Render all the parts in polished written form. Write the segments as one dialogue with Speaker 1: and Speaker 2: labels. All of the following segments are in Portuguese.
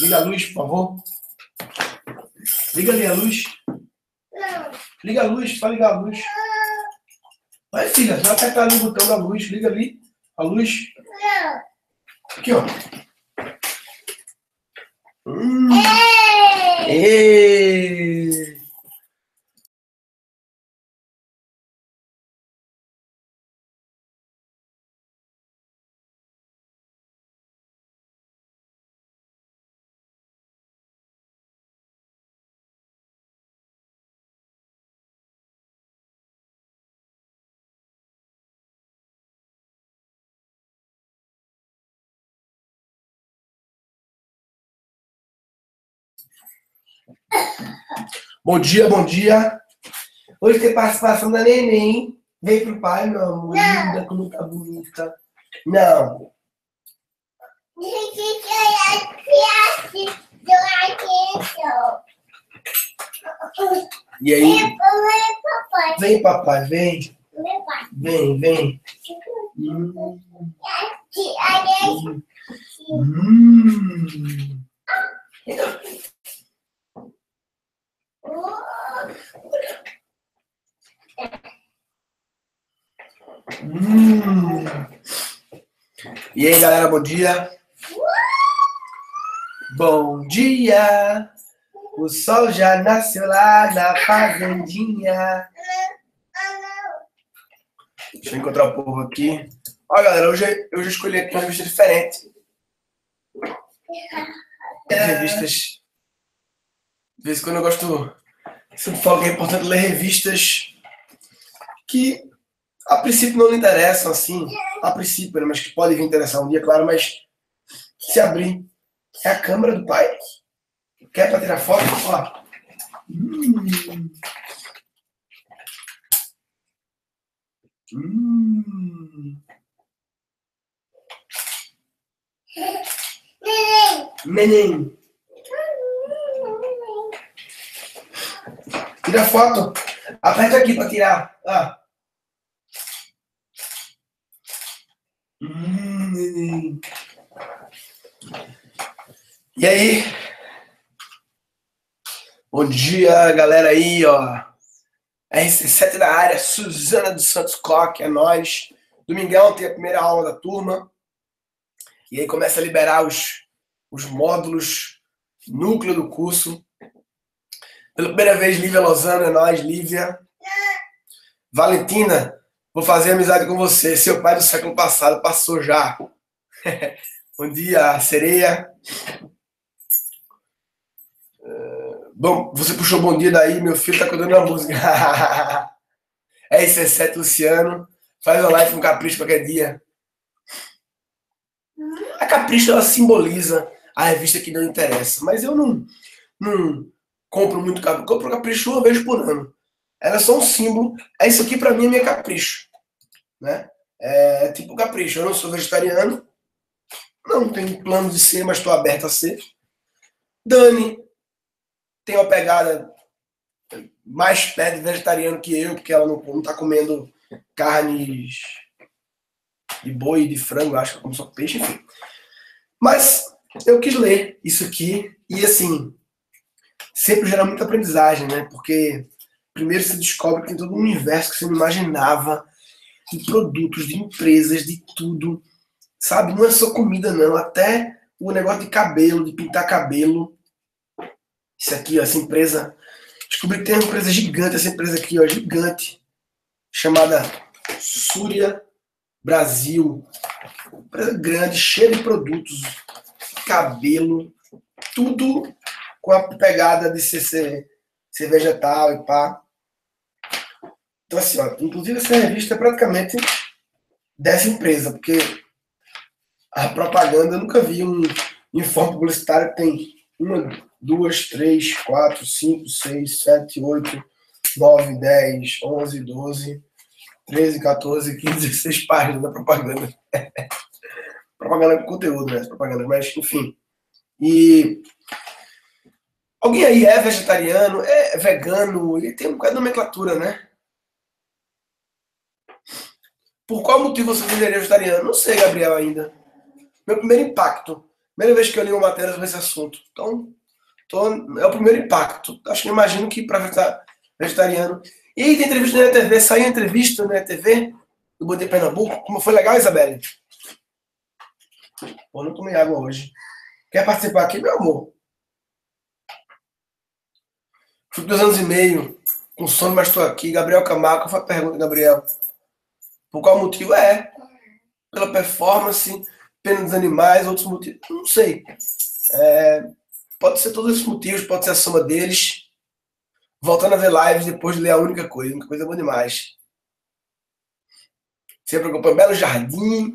Speaker 1: Liga a luz, por favor. Liga ali a luz.
Speaker 2: Não.
Speaker 1: Liga a luz, só ligar a luz. Vai, filha, você vai apertar ali o botão da luz. Liga ali a luz.
Speaker 2: Não.
Speaker 1: Aqui, ó.
Speaker 2: Ei!
Speaker 1: Ei! Bom dia, bom dia. Hoje tem participação da neném. Vem pro pai, meu amor. Linda, como tá bonita. Não. E aí? Vem, papai, vem. Vem, vem. E aí, galera, bom dia. Bom dia. O sol já nasceu lá na fazendinha. Deixa eu encontrar o povo aqui. Ó, galera, hoje eu já escolhi aqui uma revista diferente. Revistas. De vez em quando eu gosto. Sempre falo que é importante ler revistas que a princípio não lhe interessam, assim. A princípio, né, mas que podem vir interessar um dia, claro, mas se abrir. É a câmera do pai. Quer pra tirar foto? Ó. Neném. Tira foto. Aperta aqui pra tirar. Ah. Neném. E aí? Bom dia, galera aí, ó. RC7 da área, Suzana dos Santos Coque, é nóis. Domingão tem a primeira aula da turma. E aí começa a liberar os módulos, núcleo do curso. Pela primeira vez, Lívia Lozano, é nóis, Lívia. Valentina, vou fazer amizade com você. Seu pai do século passado passou já. Bom dia, Sereia. Bom, você puxou bom dia daí, meu filho tá cantando uma música. RC7 Luciano, faz uma live com Capricho qualquer dia. A Capricho, ela simboliza a revista que não interessa, mas eu não compro muito Capricho. Compro Capricho uma vez por ano. Ela é só um símbolo. Isso aqui pra mim é minha Capricho, né? É tipo Capricho. Eu não sou vegetariano, não tenho plano de ser, mas estou aberto a ser. Dani tem uma pegada mais perto de vegetariano que eu, porque ela não tá comendo carnes de boi, de frango, acho que ela come só peixe, enfim. Mas eu quis ler isso aqui e, assim, sempre gera muita aprendizagem, né? Porque primeiro você descobre que tem todo um universo que você não imaginava, de produtos, de empresas, de tudo, sabe? Não é só comida, não. Até o negócio de cabelo, de pintar cabelo. Isso aqui, ó, essa empresa. Descobri que tem uma empresa gigante, essa empresa aqui, ó, gigante, chamada Súria Brasil. Empresa grande, cheia de produtos, cabelo, tudo com a pegada de ser vegetal e pá. Então, assim, ó, inclusive essa revista é praticamente dessa empresa, porque a propaganda eu nunca vi um informe publicitário que tem 1, 2, 3, 4, 5, 6, 7, 8, 9, 10, 11, 12, 13, 14, 15, 16 páginas da propaganda. Propaganda com conteúdo, né? Propaganda, mas enfim. E alguém aí é vegetariano, é vegano, e tem um bocado de nomenclatura, né? Por qual motivo você seria vegetariano? Não sei, Gabriel, ainda. Meu primeiro impacto. Primeira vez que eu li uma matéria sobre esse assunto. Então, é o primeiro impacto. Acho que imagino que para vegetariano. E aí tem entrevista na TV, saiu entrevista na TV do Bom Dia Pernambuco. Como foi legal, Isabelle? Pô, não tomei água hoje. Quer participar aqui, meu amor? Fui 2 anos e meio, com sono, mas estou aqui. Gabriel Camargo, qual foi a pergunta, Gabriel? Por qual motivo? Pela performance, pena dos animais, outros motivos, não sei. Pode ser todos esses motivos, pode ser a soma deles. Voltando a ver lives depois de ler a única coisa é bom demais. Sempre acompanha Belo Jardim,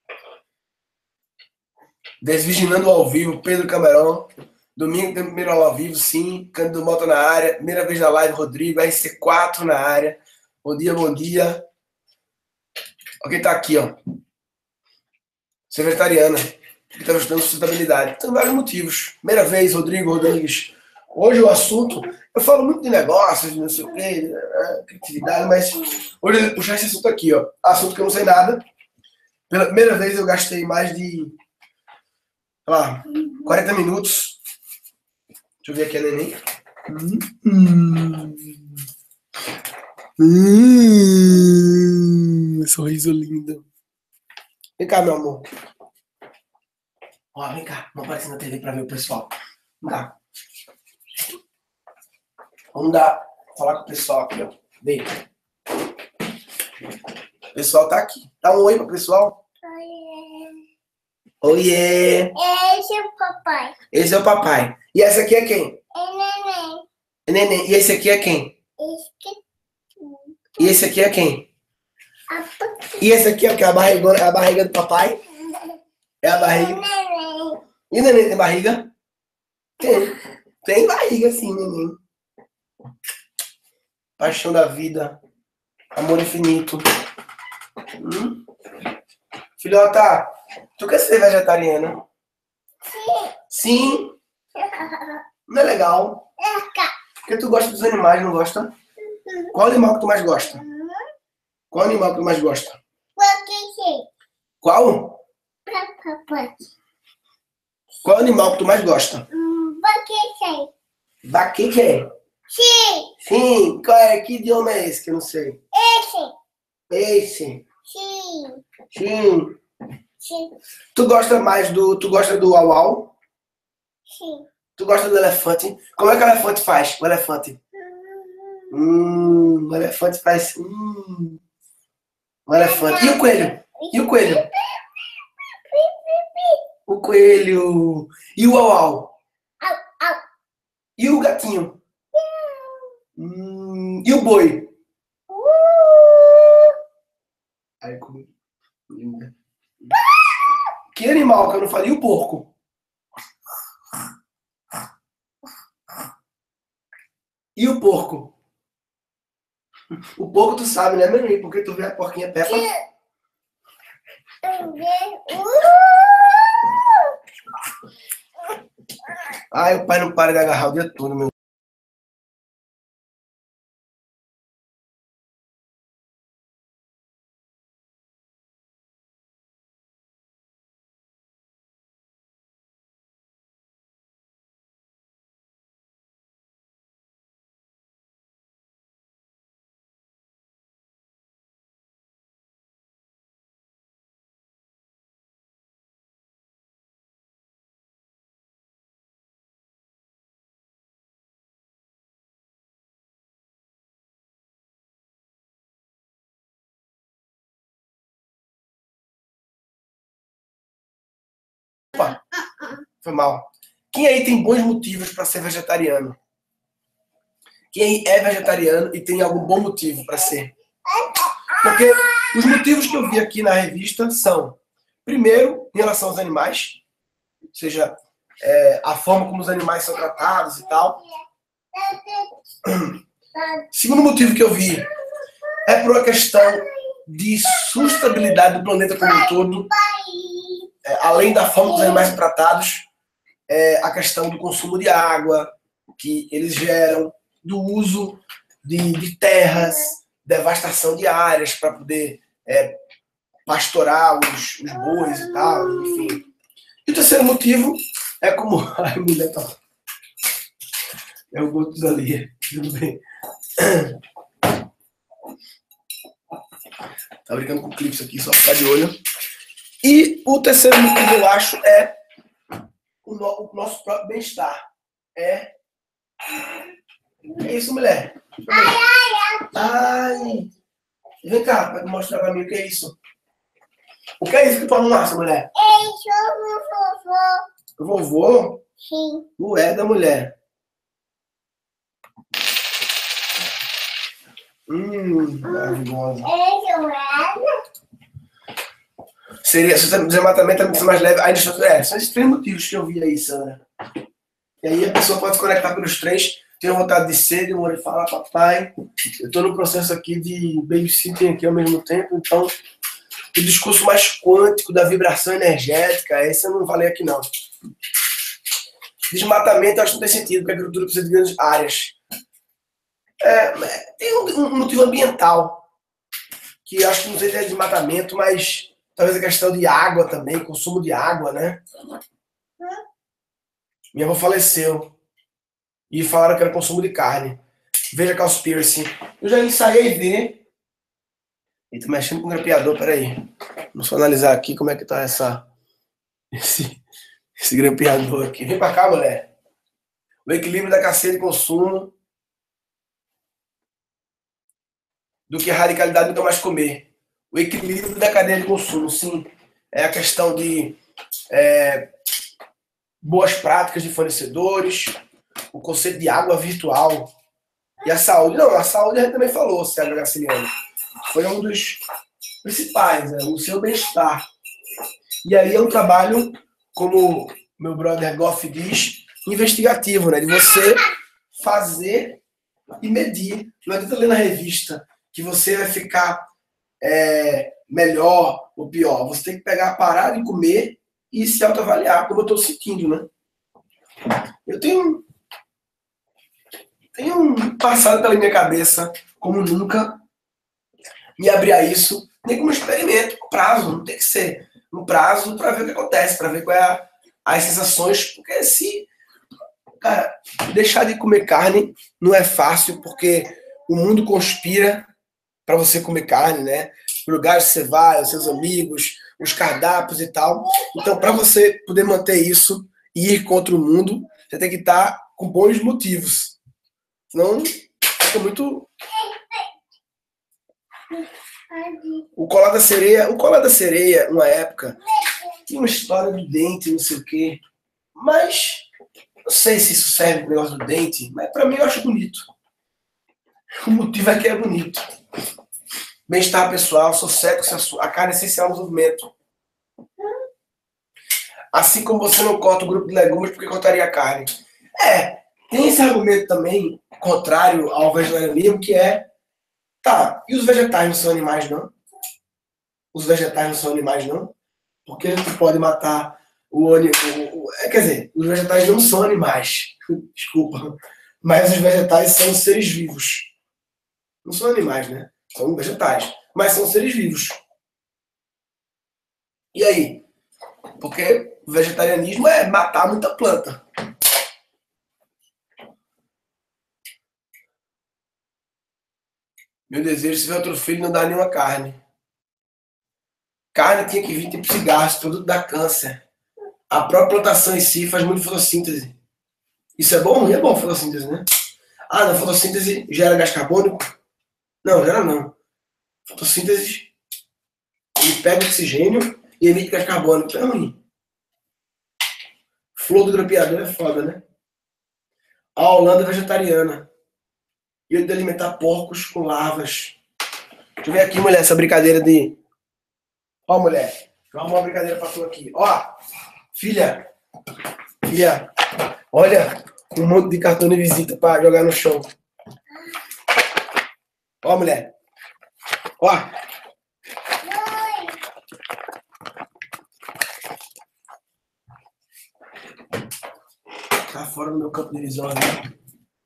Speaker 1: Desvirginando ao vivo, Pedro Camarão. Domingo tem primeiro aula ao vivo, sim. Cândido Mota na área. Primeira vez na live, Rodrigo. RC4 na área. Bom dia, bom dia. Alguém tá aqui, ó. Ser vegetariana. Que tá ajudando sustentabilidade. Tem vários motivos. Primeira vez, Rodrigo Rodrigues. Hoje o assunto... Eu falo muito de negócios, não sei o quê, criatividade, mas hoje eu vou puxar esse assunto aqui, ó. Assunto que eu não sei nada. Pela primeira vez eu gastei mais de, sei lá, 40 minutos. Deixa eu ver aqui a neném. Sorriso lindo. Vem cá, meu amor. Ó, vem cá. Vamos aparecer na TV pra ver o pessoal. Vem cá. Vamos falar com o pessoal aqui, ó. Vem. O pessoal tá aqui. Dá um oi pro pessoal. Oiê.
Speaker 2: Esse é o papai.
Speaker 1: Esse é o papai. E essa aqui é quem?
Speaker 2: É neném.
Speaker 1: É neném. E esse aqui é quem? E esse aqui é quem? E esse aqui é o que? A barriga do papai? É a barriga.
Speaker 2: Neném.
Speaker 1: E o neném tem barriga? Tem. Tem barriga sim, neném. Paixão da vida. Amor infinito. Filhota, tu quer ser vegetariana? Sim. Não é legal? Porque tu gosta dos animais, não gosta? Qual animal que tu mais gosta? Qual animal que tu mais gosta? Qual?
Speaker 2: Papai.
Speaker 1: Qual animal que tu mais gosta? Baqueque.
Speaker 2: Sim.
Speaker 1: Sim. Qual é? Que idioma é esse que eu não sei?
Speaker 2: Esse.
Speaker 1: Esse.
Speaker 2: Sim.
Speaker 1: Sim.
Speaker 2: Sim.
Speaker 1: Tu gosta do au-au?
Speaker 2: Sim.
Speaker 1: Tu gosta do elefante? Como é que o elefante faz? O elefante. O elefante faz. O elefante. E o coelho? E o coelho? O coelho. E o au-au? E o gatinho? E o boi? Ai, como... Que animal que eu não falei? E o porco? E o porco? O porco tu sabe, né, menino? Porque tu vê a porquinha Peppa. Ai, o pai não para de agarrar o dia todo, meu. Opa, foi mal. Quem aí tem bons motivos para ser vegetariano? Quem é vegetariano e tem algum bom motivo para ser? Porque os motivos que eu vi aqui na revista são, primeiro, em relação aos animais, ou seja, a forma como os animais são tratados e tal. Segundo motivo que eu vi é por uma questão de sustentabilidade do planeta como um todo, além da forma como os animais são tratados, a questão do consumo de água que eles geram, do uso de terras, devastação de áreas para poder pastorar os bois e tal, enfim. E o terceiro motivo é como... Ai, mulher, tá... É o gosto ali. Tudo bem. Tá brincando com clipes aqui, só ficar de olho. E o terceiro motivo, eu acho, é o nosso próprio bem-estar. É isso, mulher. Ai. Vem cá, pra mostrar pra mim o que é isso. O que é isso que tu arrumaste, mulher?
Speaker 2: O
Speaker 1: O vovô?
Speaker 2: Sim.
Speaker 1: Ué, da mulher. Maravilhosa. Seria, se você desmatamento é mais leve. Aí, são esses três motivos que eu vi aí, Sandra. E aí a pessoa pode se conectar pelos três. Tenho vontade de ser, de morar e falar, papai. Eu estou no processo aqui de babysitting aqui ao mesmo tempo, então o discurso mais quântico da vibração energética, esse eu não falei aqui não. Desmatamento eu acho que não tem sentido, porque a agricultura precisa de grandes áreas. Tem um motivo ambiental, que eu acho que não sei se é desmatamento, mas talvez a questão de água também, consumo de água, né? Minha avó faleceu. E falaram que era consumo de carne. Veja Cowspiracy. Eu já ensaiei ver. E tô mexendo com o grampeador, peraí. Vamos analisar aqui como é que tá esse grampeador aqui. Vem pra cá, mulher. O equilíbrio da cadeia de consumo do que a radicalidade nunca mais comer. O equilíbrio da cadeia de consumo, sim. É a questão de boas práticas de fornecedores, o conceito de água virtual e a saúde. Não, a saúde a gente também falou, Sérgio Graciliano. Foi um dos principais, né? O seu bem-estar. E aí é um trabalho, como meu brother Goff diz, investigativo, né? De você fazer e medir. Não adianta ler na revista que você vai ficar melhor ou pior. Você tem que pegar, parar de comer e se autoavaliar, como eu estou sentindo, né? Eu tenho passado pela minha cabeça, como nunca, me abrir a isso, nem como experimento, um prazo, não tem que ser um prazo para ver o que acontece, para ver qual é as sensações, porque se, cara, deixar de comer carne não é fácil, porque o mundo conspira para você comer carne, né? Os lugares que você vai, os seus amigos, os cardápios e tal. Então, para você poder manter isso e ir contra o mundo, você tem que estar com bons motivos. Senão, fica muito... O Colar da Sereia, uma época, tinha uma história do dente, não sei o quê. Mas, não sei se isso serve pro negócio do dente, mas pra mim eu acho bonito. O motivo é que é bonito. Bem-estar pessoal, sucesso, a carne é essencial no desenvolvimento. Assim como você não corta o grupo de legumes porque cortaria a carne. Tem esse argumento também, contrário ao vegetarianismo, que tá, e os vegetais não são animais, não? Os vegetais não são animais, não? Porque a gente pode matar o animal... Quer dizer, os vegetais não são animais. Desculpa. Mas os vegetais são seres vivos. Não são animais, né? São vegetais. Mas são seres vivos. E aí? Porque o vegetarianismo é matar muita planta. Meu desejo, se tiver outro filho, não dá nenhuma carne. Carne tinha que vir tipo cigarro, esse produto dá câncer. A própria plantação em si faz muito fotossíntese. Isso é bom? É bom fotossíntese, né? Ah, na fotossíntese gera gás carbônico? Não, gera não. Fotossíntese, ele pega oxigênio e emite gás carbônico. Então é ruim. Flor do grampeador é foda, né? A Holanda é vegetariana. E eu de alimentar porcos com larvas. Deixa eu ver aqui, mulher, essa brincadeira de... Ó, mulher, vou arrumar uma brincadeira pra tu aqui. Ó, filha, olha um monte de cartão de visita pra jogar no chão. Ó, mulher. Ó. Tá fora do meu campo de visão, né?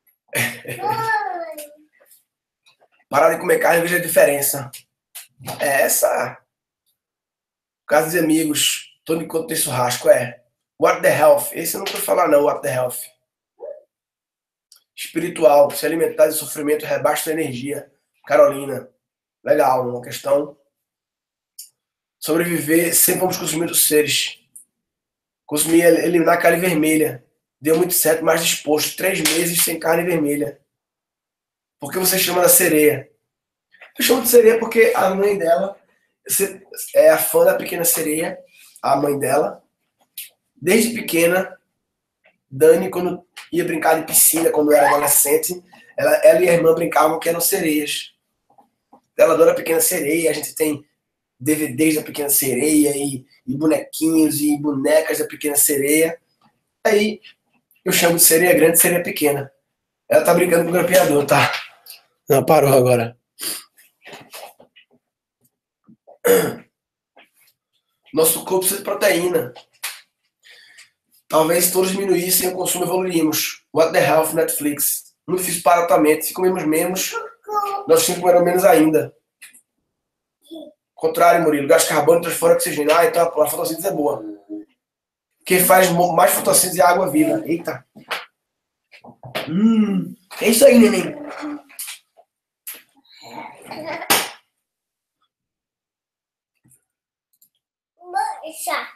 Speaker 1: Parar de comer carne e veja a diferença. É essa. Casos e amigos, todo enquanto tem churrasco, What the Health. Esse eu não vou falar não, What the Health. Espiritual. Se alimentar de sofrimento rebaixa sua energia. Carolina. Legal, uma questão. Sobreviver sem vamos consumir os seres. Consumir, eliminar a carne vermelha. Deu muito certo, mais disposto. 3 meses sem carne vermelha. Por que você chama da sereia? Eu chamo de sereia porque a mãe dela é a fã da Pequena Sereia, a mãe dela. Desde pequena, Dani, quando ia brincar de piscina, quando era adolescente, ela e a irmã brincavam que eram sereias. Ela adora a Pequena Sereia, a gente tem DVDs da Pequena Sereia e bonequinhos e bonecas da Pequena Sereia. Aí eu chamo de sereia grande, sereia pequena. Ela tá brincando com o grampeador, tá? Não, parou agora. Nosso corpo precisa de proteína. Talvez se todos diminuíssem o consumo, evoluiríamos. What the Health, Netflix. Muito difícil para altamente. Se comemos menos, nossos filhos comerão menos ainda. Contrário, Murilo. Gás carbônico transforma oxigênio. Ah, então a fotossíntese é boa. Quem faz mais fotossíntese é a água viva. Eita. É isso aí, neném.
Speaker 2: Mancha.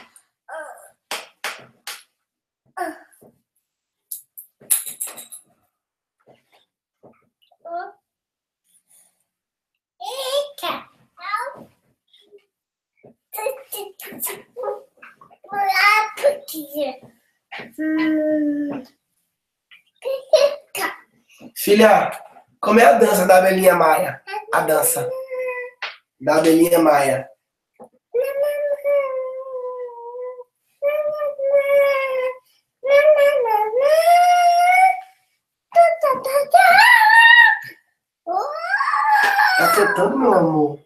Speaker 2: Eita.
Speaker 1: Filha, como é a dança da abelhinha Maia? A dança da abelhinha Maia. Tá cantando, meu amor?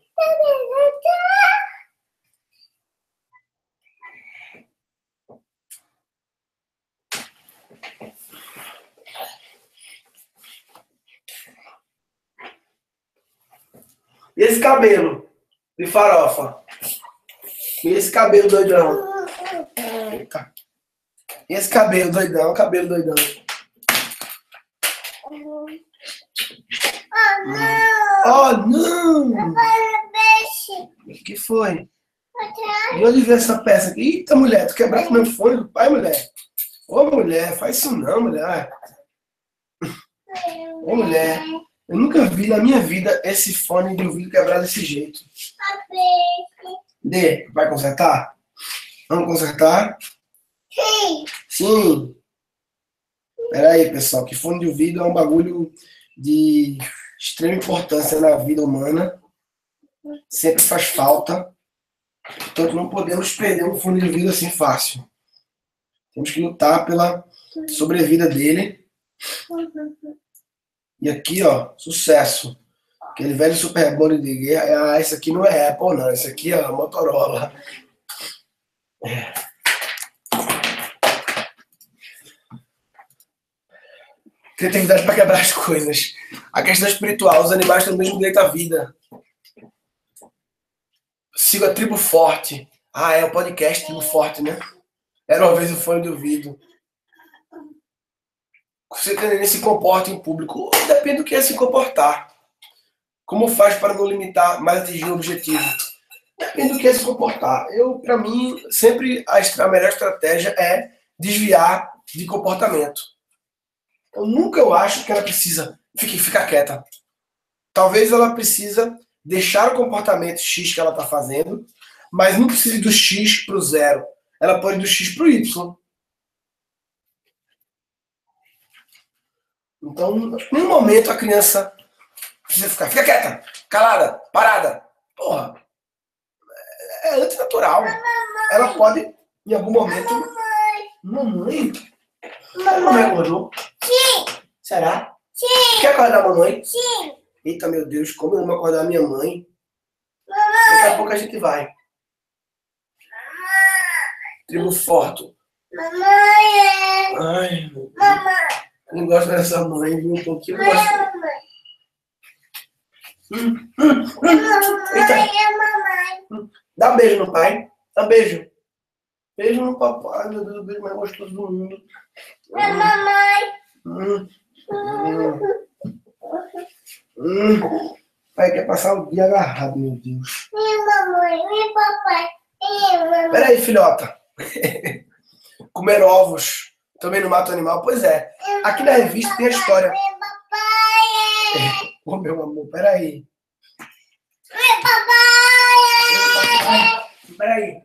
Speaker 1: E esse cabelo de farofa? E esse cabelo doidão? Eita. E esse cabelo doidão? Cabelo doidão. Oh, não! O que foi? De onde veio essa peça aqui? Eita, mulher, tu quebraste meu fone do pai, mulher. Ô, mulher, faz isso não, mulher. Ô, mulher, eu nunca vi na minha vida esse fone de ouvido quebrar desse jeito. Dê, vai consertar? Vamos consertar?
Speaker 2: Sim.
Speaker 1: Sim. Pera aí, pessoal, que fone de ouvido é um bagulho de extrema importância na vida humana. Sempre faz falta. Portanto, não podemos perder um fone de ouvido assim fácil. Temos que lutar pela sobrevida dele. E aqui, ó, sucesso. Aquele velho Super Bowl de guerra. Ah, esse aqui não é Apple, não. Esse aqui é Motorola. Criatividade para quebrar as coisas. A questão espiritual. Os animais têm o mesmo direito à vida. Sigo a Tribo Forte. Ah, é o podcast Tribo Forte, né? Era uma vez o fone de ouvido. Você se comporta em público. Depende do que é se comportar. Como faz para não limitar, mas atingir o objetivo? Depende do que é se comportar. Para mim, sempre a melhor estratégia é desviar de comportamento. Eu acho que ela precisa ficar quieta. Talvez ela precisa deixar o comportamento X que ela está fazendo, mas não precisa do X para o 0. Ela pode ir do X para o Y. Então, em nenhum momento a criança precisa fica quieta, calada, parada. Porra, é antinatural. Ela pode, em algum momento... Mamãe? A mamãe acordou?
Speaker 2: Sim.
Speaker 1: Será?
Speaker 2: Sim.
Speaker 1: Quer acordar a mamãe?
Speaker 2: Sim.
Speaker 1: Eita, meu Deus, como eu vou acordar a minha mãe? Daqui a pouco a gente vai. Tribo Forte.
Speaker 2: Mamãe.
Speaker 1: Ai, meu Deus.
Speaker 2: Mamãe.
Speaker 1: Eu não gosto dessa mãe, viu? Um pouquinho. Eu gosto.
Speaker 2: Mamãe.
Speaker 1: Eita.
Speaker 2: Mamãe.
Speaker 1: Dá um beijo no pai. Dá um beijo. Beijo no papai, meu Deus, o beijo mais gostoso do mundo.
Speaker 2: Mamãe.
Speaker 1: Hum, Pai quer passar o dia agarrado, meu Deus.
Speaker 2: Mamãe, papai. Mamãe.
Speaker 1: Peraí, filhota. Comer ovos também não mata o animal? Pois é. Aqui na revista tem a história.
Speaker 2: Papai.
Speaker 1: Ô, meu amor, peraí.
Speaker 2: Papai.
Speaker 1: Peraí.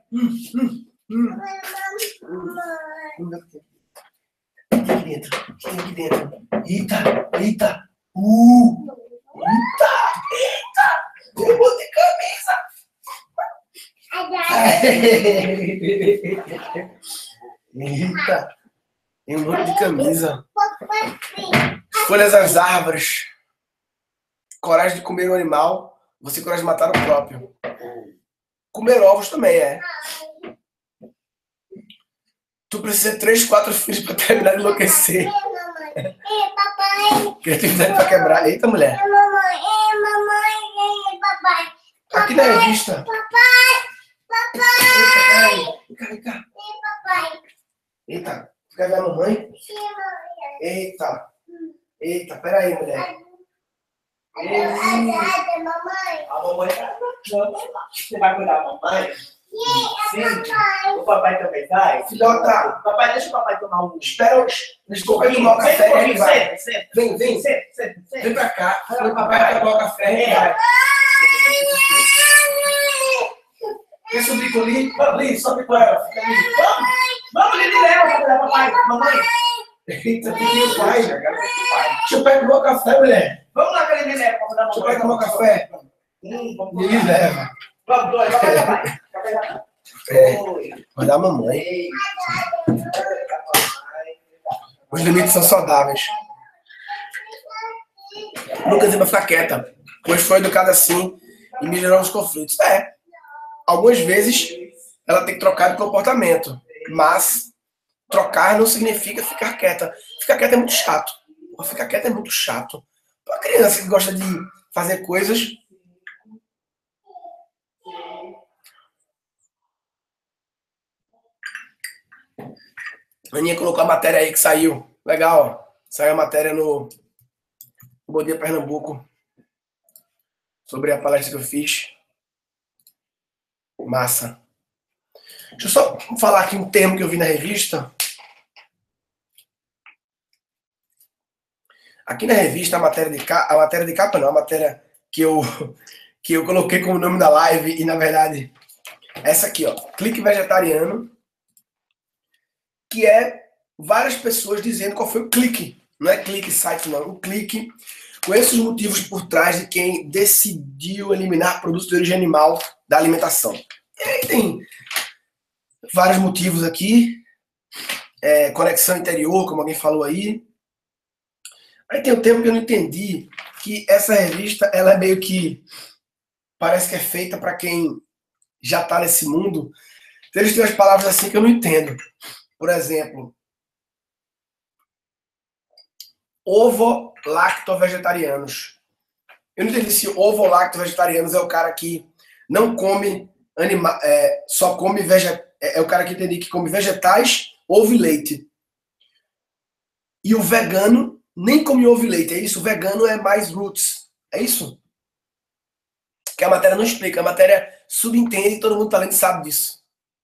Speaker 1: Tem aqui dentro. Tem aqui dentro. Eita, eita. Eita, eita. Tem um monte de camisa. Eita. Tem um monte de camisa. Folhas das árvores. Coragem de comer um animal. Você tem coragem de matar o próprio. Comer ovos também é. Tu precisa de 3, 4 filhos para terminar de enlouquecer.
Speaker 2: Papai.
Speaker 1: Criatividade para quebrar. Eita, mulher.
Speaker 2: Mamãe, papai.
Speaker 1: Aqui na revista.
Speaker 2: Papai.
Speaker 1: Eita, vem cá.
Speaker 2: Papai.
Speaker 1: Eita, tu quer ver a mamãe? Eita. Eita, peraí, mulher.
Speaker 2: Mamãe.
Speaker 3: A mamãe tá. Você vai cuidar da mamãe? Sim. O papai também vai?
Speaker 1: Filhota.
Speaker 3: Papai, deixa o papai tomar um.
Speaker 1: Espera, deixa o papai tomar o café. Ele vai.
Speaker 3: Senta.
Speaker 1: Vem pra cá. O papai vai tomar o café. Ele vai. Quer subir com o Li? Sobe com ela. Fica ali.
Speaker 3: Vamos, Lili, leva, papai. Mamãe.
Speaker 1: Eita, tem o pai. Deixa eu pegar o café, mulher.
Speaker 3: Vamos lá, Lili, leva. Vamos dar
Speaker 1: Deixa eu pegar o café.
Speaker 3: Vamos
Speaker 1: Ele leva.
Speaker 3: Vamos, dois. Vai, papai.
Speaker 1: Vai dar a mamãe. Os limites são saudáveis. Nunca vai ficar quieta, pois foi educada assim e melhorou os conflitos. Algumas vezes ela tem que trocar de comportamento, mas trocar não significa ficar quieta. Ficar quieta é muito chato. Ficar quieta é muito chato. Uma criança que gosta de fazer coisas. A Aninha colocou a matéria aí que saiu. Legal, ó. Saiu a matéria no Bom Dia Pernambuco sobre a palestra que eu fiz. Massa. Deixa eu só falar aqui um termo que eu vi na revista. Aqui na revista, a matéria de capa não, a matéria que eu coloquei como nome da live e, na verdade, essa aqui, ó. Clique Vegetariano, que é várias pessoas dizendo qual foi o clique. Não é clique site, não. O clique com esses motivos por trás de quem decidiu eliminar produtos de origem animal da alimentação. E aí tem vários motivos aqui. Conexão interior, como alguém falou aí. Aí tem um termo que eu não entendi, que essa revista, ela é meio que... Parece que é feita para quem já está nesse mundo. Então, eles têm umas palavras assim que eu não entendo. Por exemplo, ovo-lacto-vegetarianos. Eu não entendi se ovo-lacto-vegetarianos é o cara que não come só come é o cara que entendi que come vegetais, ovo e leite. E o vegano nem come ovo e leite, é isso? O vegano é mais roots, é isso? Que a matéria não explica, a matéria subentende e todo mundo tá lendo sabe disso.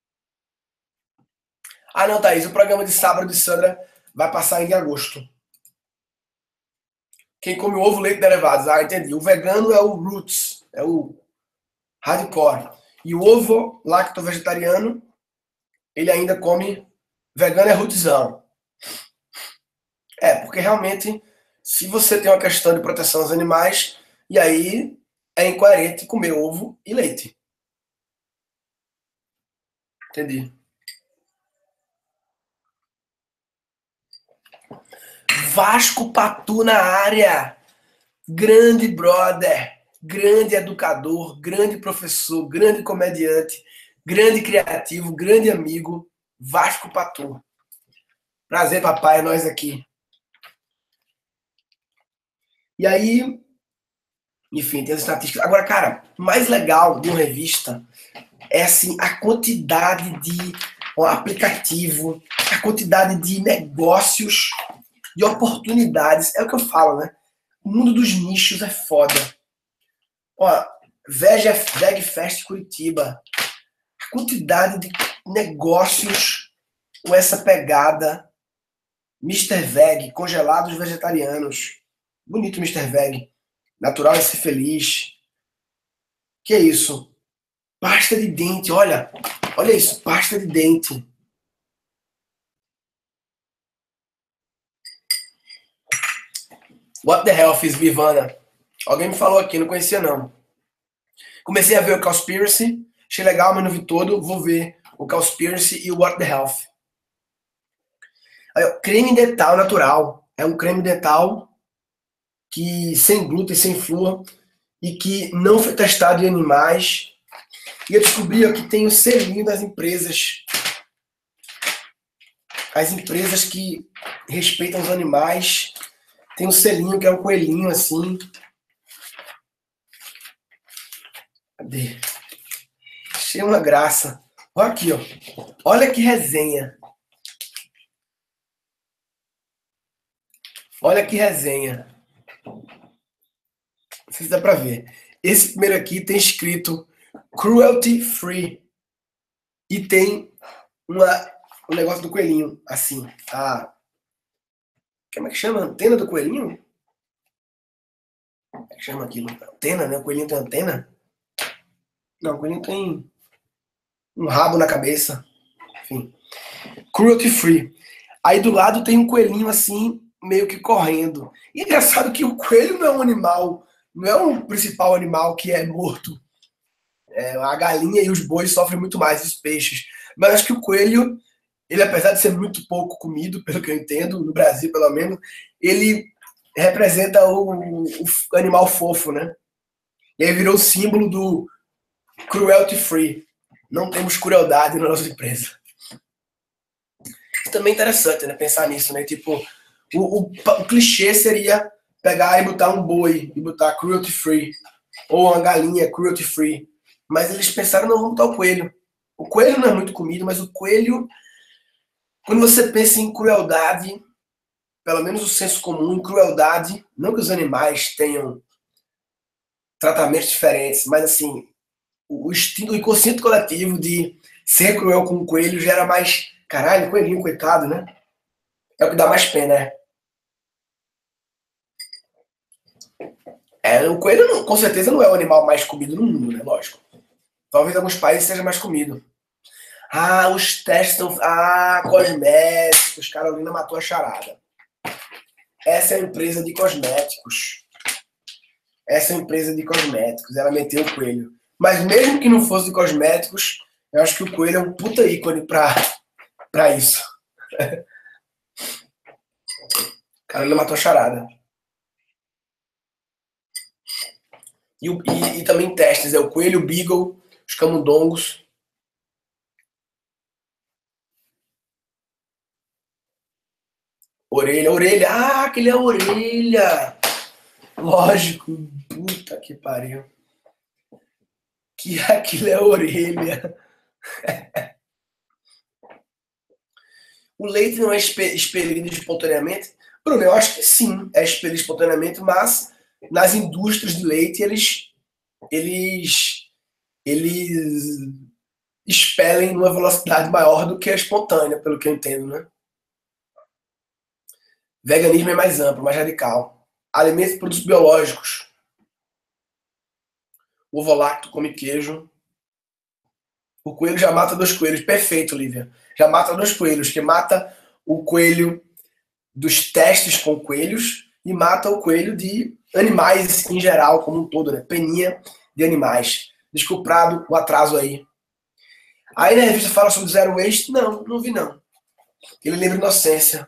Speaker 1: Ah, não, Thaís, o programa de sábado de Sandra vai passar em agosto. Quem come ovo, leite, derivados. Ah, entendi. O vegano é o roots, é o hardcore. E o ovo lacto-vegetariano, ele ainda come... Vegano é rootzão. Porque realmente, se você tem uma questão de proteção aos animais, e aí é incoerente comer ovo e leite. Entendi. Vasco Patu na área. Grande brother, grande educador, grande professor, grande comediante, grande criativo, grande amigo. Vasco Patu. Prazer, papai, é nós aqui. E aí, enfim, tem as estatísticas. Agora, cara, o mais legal de uma revista é assim, a quantidade de um aplicativo, a quantidade de negócios, de oportunidades. É o que eu falo, né? O mundo dos nichos é foda. Ó, Veg Fest Curitiba. A quantidade de negócios com essa pegada. Mr. Veg, congelados vegetarianos. Bonito Mr. Veg. Natural é ser feliz. Que é isso? Pasta de dente, olha. Olha isso, pasta de dente. What the Health is Vivana? Alguém me falou aqui, não conhecia não. Comecei a ver o Cowspiracy, achei legal, mas não vi todo. Vou ver o Cowspiracy e o What the Health. Aí, ó, creme dental natural. É um creme dental que sem glúten, sem flúor e que não foi testado em animais. E eu descobri ó, que tem o selinho das empresas. As empresas que respeitam os animais. Tem um selinho que é um coelhinho assim. Cadê? Achei uma graça. Olha aqui, ó. Olha que resenha. Olha que resenha. Não sei se dá pra ver. Esse primeiro aqui tem escrito Cruelty Free. E tem um negócio do coelhinho, assim. Como é que chama? Antena do coelhinho? Como é que chama aquilo? Antena, né? O coelhinho tem antena? Não, o coelhinho tem um rabo na cabeça. Enfim. Cruelty Free. Aí do lado tem um coelhinho assim, meio que correndo. E é engraçado que o coelho não é um animal, não é um principal animal que é morto. A galinha e os bois sofrem muito mais, os peixes. Mas acho que o coelho, ele apesar de ser muito pouco comido, pelo que eu entendo, no Brasil pelo menos, ele representa o animal fofo, né? E aí virou o símbolo do cruelty free. Não temos crueldade na nossa empresa. Também é interessante, né? Pensar nisso, né? Tipo, o clichê seria pegar e botar um boi e botar cruelty free. Ou uma galinha cruelty free. Mas eles pensaram, não, vamos botar o coelho. O coelho não é muito comido, mas o coelho, quando você pensa em crueldade, pelo menos o senso comum em crueldade, não que os animais tenham tratamentos diferentes, mas assim, o instinto, o inconsciente coletivo de ser cruel com o coelho gera mais, caralho, coelhinho, coitado, né? É o que dá mais pena, né? O coelho, não, com certeza, não é o animal mais comido no mundo, né? Lógico. Talvez em alguns países seja mais comido. Os testes estão... cosméticos. Carolina matou a charada. Essa é a empresa de cosméticos. Ela meteu o coelho. Mas mesmo que não fosse de cosméticos, eu acho que o coelho é um puta ícone pra isso. Carolina matou a charada. E também testes. É o coelho, o beagle, os camundongos. Orelha. Aquele é a orelha. Lógico. Puta que pariu. Que aquilo é a orelha. O leite não é expelido espontaneamente? Bruno, eu acho que sim, é expelido espontaneamente, mas nas indústrias de leite eles expelem numa velocidade maior do que a espontânea, pelo que eu entendo, né? Veganismo é mais amplo, mais radical. Alimentos e produtos biológicos. O ovo lacto come queijo. O coelho já mata 2 coelhos. Perfeito, Lívia. Já mata 2 coelhos, que mata o coelho dos testes com coelhos e mata o coelho de animais em geral, como um todo, né? Peninha de animais. Desculpado o atraso aí. Aí na revista fala sobre zero waste? Não vi não. Ele lembra inocência.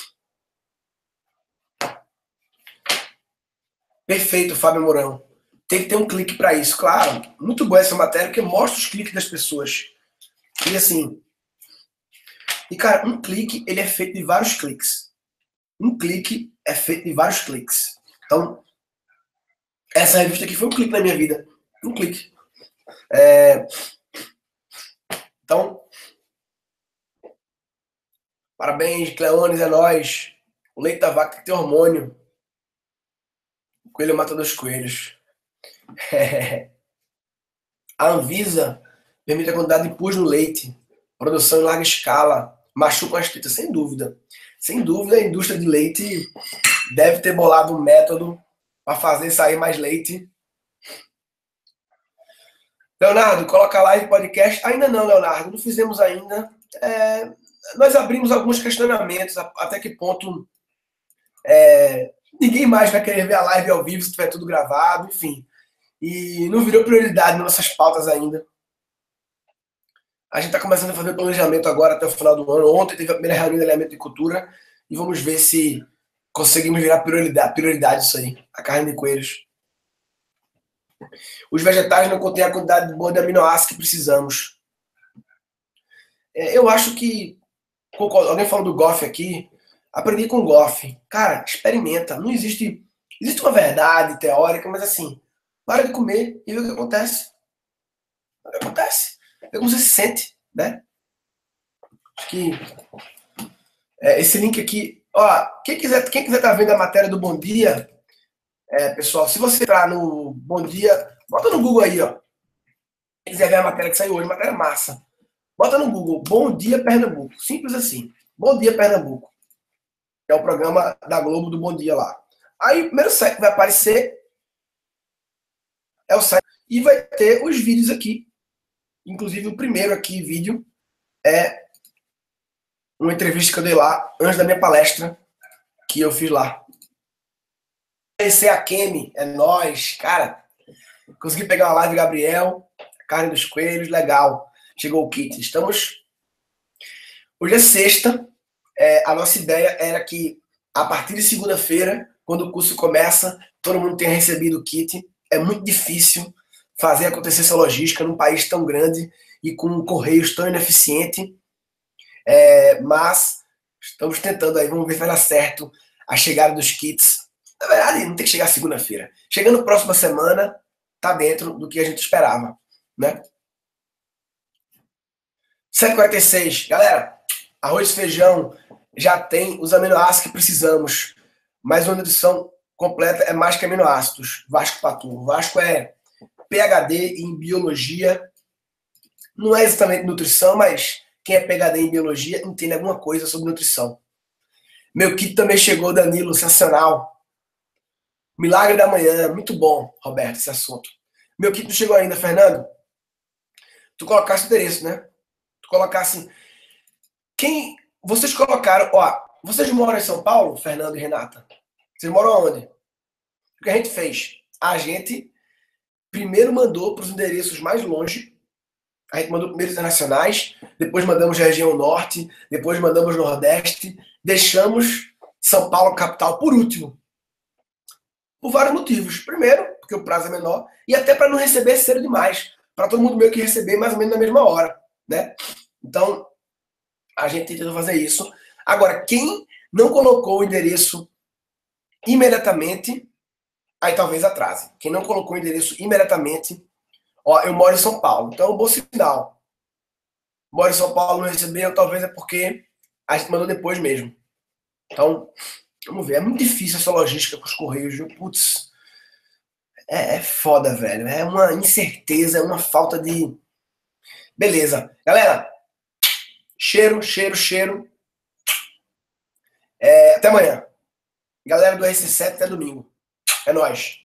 Speaker 1: Perfeito, Fábio Mourão. Tem que ter um clique para isso. Claro, muito boa essa matéria, porque mostra os cliques das pessoas. E assim... E, cara, um clique, ele é feito de vários cliques. Um clique é feito de vários cliques. Então, essa revista aqui foi um clique na minha vida. Um clique. Então, Parabéns, Cleones, é nóis. O leite da vaca tem que ter hormônio. O coelho mata dois coelhos. A Anvisa permite a quantidade de pus no leite. Produção em larga escala. Machuca as tetas, sem dúvida. Sem dúvida, a indústria de leite deve ter bolado um método para fazer sair mais leite. Leonardo, coloca live podcast. Ainda não, Leonardo, não fizemos ainda. Nós abrimos alguns questionamentos, até que ponto ninguém mais vai querer ver a live ao vivo se tiver tudo gravado, enfim. E não virou prioridade nas nossas pautas ainda. A gente está começando a fazer o planejamento agora até o final do ano. Ontem teve a primeira reunião de alinhamento de cultura e vamos ver se conseguimos virar prioridade isso aí, a carne de coelhos. Os vegetais não contêm a quantidade boa de aminoácidos que precisamos. Eu acho que, alguém falou do Goff aqui, aprendi com o Goff. Cara, experimenta. Não existe uma verdade teórica, mas assim, para de comer e vê o que acontece. O que acontece? É como você se sente, né? Acho que esse link aqui, ó, quem quiser estar vendo a matéria do Bom Dia, pessoal, se você entrar no Bom Dia, bota no Google aí, ó. Quem quiser ver a matéria que saiu hoje, matéria massa. Bota no Google, Bom Dia Pernambuco. Simples assim. Bom Dia Pernambuco. É o programa da Globo do Bom Dia lá. Aí o primeiro site que vai aparecer é o site. E vai ter os vídeos aqui. Inclusive o primeiro aqui, vídeo, é uma entrevista que eu dei lá, antes da minha palestra, que eu fiz lá. Agradecer a Kemi, é nóis. Cara, consegui pegar uma live, Gabriel, carne dos coelhos, legal. Chegou o kit. Hoje é sexta. A nossa ideia era que, a partir de segunda-feira, quando o curso começa, todo mundo tenha recebido o kit. É muito difícil fazer acontecer essa logística num país tão grande e com correios tão ineficiente. Mas estamos tentando aí, vamos ver se vai dar certo a chegada dos kits. Na verdade, não tem que chegar segunda-feira. Chegando próxima semana, tá dentro do que a gente esperava, né? 7h46. Galera, arroz e feijão já tem os aminoácidos que precisamos, mas uma nutrição completa é mais que aminoácidos. Vasco Patu. Vasco é PhD em biologia. Não é exatamente nutrição, mas quem é PhD em biologia entende alguma coisa sobre nutrição. Meu kit também chegou, Danilo, sensacional. Milagre da manhã, muito bom, Roberto, esse assunto. Meu kit não chegou ainda, Fernando. Tu colocasse o endereço, né? Tu colocasse... Vocês colocaram... Ó, vocês moram em São Paulo, Fernando e Renata? Vocês moram onde? O que a gente fez? A gente primeiro mandou para os endereços mais longe. A gente mandou primeiro internacionais, depois mandamos região norte, depois mandamos nordeste, deixamos São Paulo capital por último. Por vários motivos. Primeiro, porque o prazo é menor, e até para não receber cedo demais. Para todo mundo meio que receber mais ou menos na mesma hora, né? Então, a gente tentou fazer isso. Agora, quem não colocou o endereço imediatamente, aí talvez atrase. Quem não colocou o endereço imediatamente, ó, eu moro em São Paulo, então é um bom sinal. Moro em São Paulo, não recebeu, talvez é porque a gente mandou depois mesmo. Então, vamos ver. É muito difícil essa logística com os Correios, viu? Putz, é foda, velho. É uma incerteza, é uma falta de... Beleza. Galera, cheiro. Até amanhã. Galera do RC7, até domingo. É nóis.